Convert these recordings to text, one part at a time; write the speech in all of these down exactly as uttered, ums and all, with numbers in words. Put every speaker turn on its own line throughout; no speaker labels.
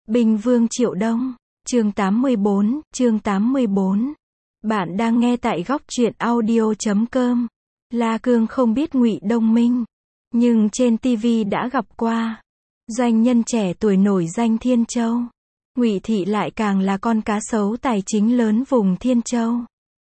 Binh Vương Triệu Đông, chương tám mươi bốn, chương tám mươi bốn. Bạn đang nghe tại góc truyện audio chấm com. La Cương không biết Ngụy Đông Minh, nhưng trên ti vi đã gặp qua. Doanh nhân trẻ tuổi nổi danh Thiên Châu. Ngụy Thị lại càng là con cá sấu tài chính lớn vùng Thiên Châu.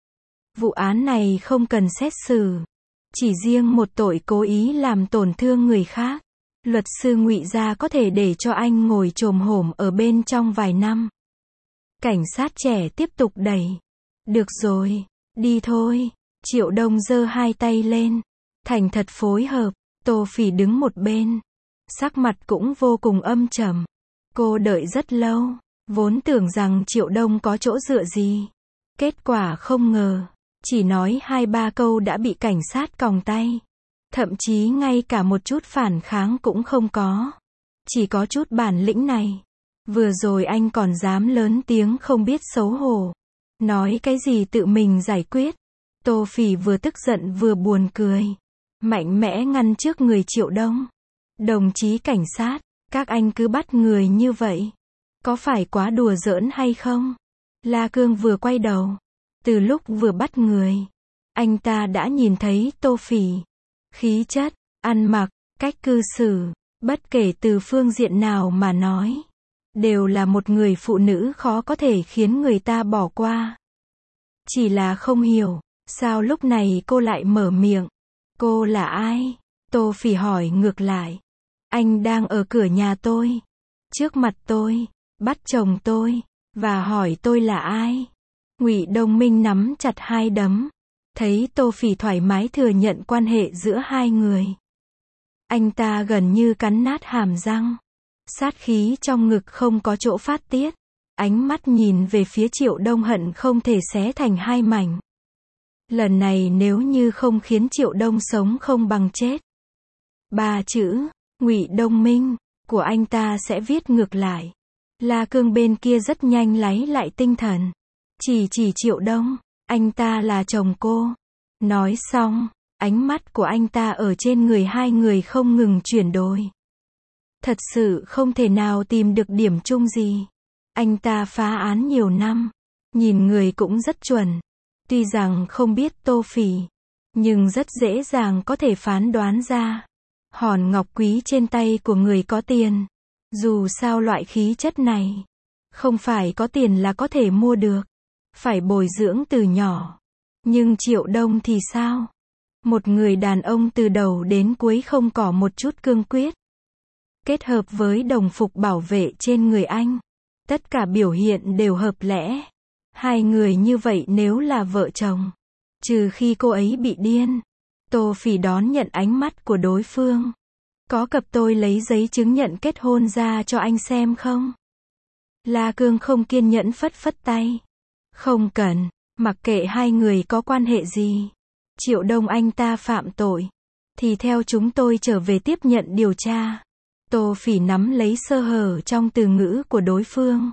Vụ án này không cần xét xử, chỉ riêng một tội cố ý làm tổn thương người khác. Luật sư Ngụy gia có thể để cho anh ngồi chồm hổm ở bên trong vài năm. Cảnh sát trẻ tiếp tục đẩy. Được rồi, đi thôi. Triệu Đông giơ hai tay lên, thành thật phối hợp. Tô Phỉ đứng một bên, sắc mặt cũng vô cùng âm trầm. Cô đợi rất lâu, vốn tưởng rằng Triệu Đông có chỗ dựa gì. Kết quả không ngờ, chỉ nói hai ba câu đã bị cảnh sát còng tay. Thậm chí ngay cả một chút phản kháng cũng không có. Chỉ có chút bản lĩnh này. Vừa rồi anh còn dám lớn tiếng không biết xấu hổ. Nói cái gì tự mình giải quyết. Tô Phỉ vừa tức giận vừa buồn cười. Mạnh mẽ ngăn trước người Triệu Đông. Đồng chí cảnh sát, các anh cứ bắt người như vậy. Có phải quá đùa giỡn hay không? La Cương vừa quay đầu. Từ lúc vừa bắt người, anh ta đã nhìn thấy Tô Phỉ. Khí chất, ăn mặc, cách cư xử, bất kể từ phương diện nào mà nói, đều là một người phụ nữ khó có thể khiến người ta bỏ qua. Chỉ là không hiểu, sao lúc này cô lại mở miệng. Cô là ai? Tô Phỉ hỏi ngược lại. Anh đang ở cửa nhà tôi, trước mặt tôi, bắt chồng tôi, và hỏi tôi là ai? Ngụy Đông Minh nắm chặt hai đấm. Thấy Tô Phỉ thoải mái thừa nhận quan hệ giữa hai người, anh ta gần như cắn nát hàm răng. Sát khí trong ngực không có chỗ phát tiết. Ánh mắt nhìn về phía Triệu Đông hận không thể xé thành hai mảnh. Lần này nếu như không khiến Triệu Đông sống không bằng chết. Ba chữ, Ngụy Đông Minh, của anh ta sẽ viết ngược lại. La Cương bên kia rất nhanh lấy lại tinh thần. Chỉ chỉ Triệu Đông. Anh ta là chồng cô. Nói xong, ánh mắt của anh ta ở trên người hai người không ngừng chuyển đổi. Thật sự không thể nào tìm được điểm chung gì. Anh ta phá án nhiều năm, nhìn người cũng rất chuẩn. Tuy rằng không biết Tô Phỉ, nhưng rất dễ dàng có thể phán đoán ra. Hòn ngọc quý trên tay của người có tiền. Dù sao loại khí chất này, không phải có tiền là có thể mua được. Phải bồi dưỡng từ nhỏ. Nhưng Triệu Đông thì sao? Một người đàn ông từ đầu đến cuối không có một chút cương quyết. Kết hợp với đồng phục bảo vệ trên người anh, tất cả biểu hiện đều hợp lẽ. Hai người như vậy nếu là vợ chồng, trừ khi cô ấy bị điên. Tô Phỉ đón nhận ánh mắt của đối phương. Có cặp tôi lấy giấy chứng nhận kết hôn ra cho anh xem không? La Cương không kiên nhẫn phất phất tay. Không cần, mặc kệ hai người có quan hệ gì. Triệu Đông anh ta phạm tội, thì theo chúng tôi trở về tiếp nhận điều tra. Tô Phỉ nắm lấy sơ hở trong từ ngữ của đối phương.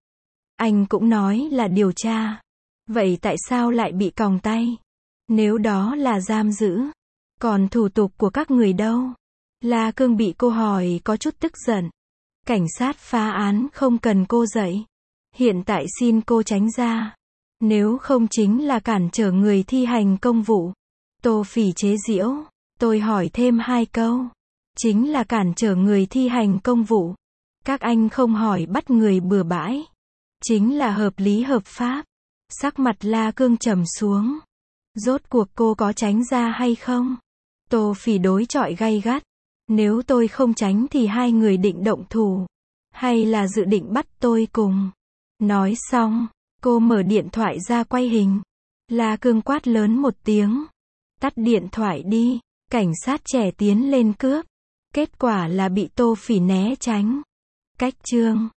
Anh cũng nói là điều tra. Vậy tại sao lại bị còng tay? Nếu đó là giam giữ, còn thủ tục của các người đâu? La Cương bị cô hỏi có chút tức giận. Cảnh sát phá án không cần cô dạy. Hiện tại xin cô tránh ra. Nếu không chính là cản trở người thi hành công vụ. Tô Phỉ chế giễu. Tôi hỏi thêm hai câu. Chính là cản trở người thi hành công vụ. Các anh không hỏi bắt người bừa bãi. Chính là hợp lý hợp pháp. Sắc mặt La Cương trầm xuống. Rốt cuộc cô có tránh ra hay không? Tô Phỉ đối chọi gay gắt. Nếu tôi không tránh thì hai người định động thủ. Hay là dự định bắt tôi cùng? Nói xong, cô mở điện thoại ra quay hình. La Cương quát lớn một tiếng. Tắt điện thoại đi. Cảnh sát trẻ tiến lên cướp. Kết quả là bị Tô Phỉ né tránh. Cách chương.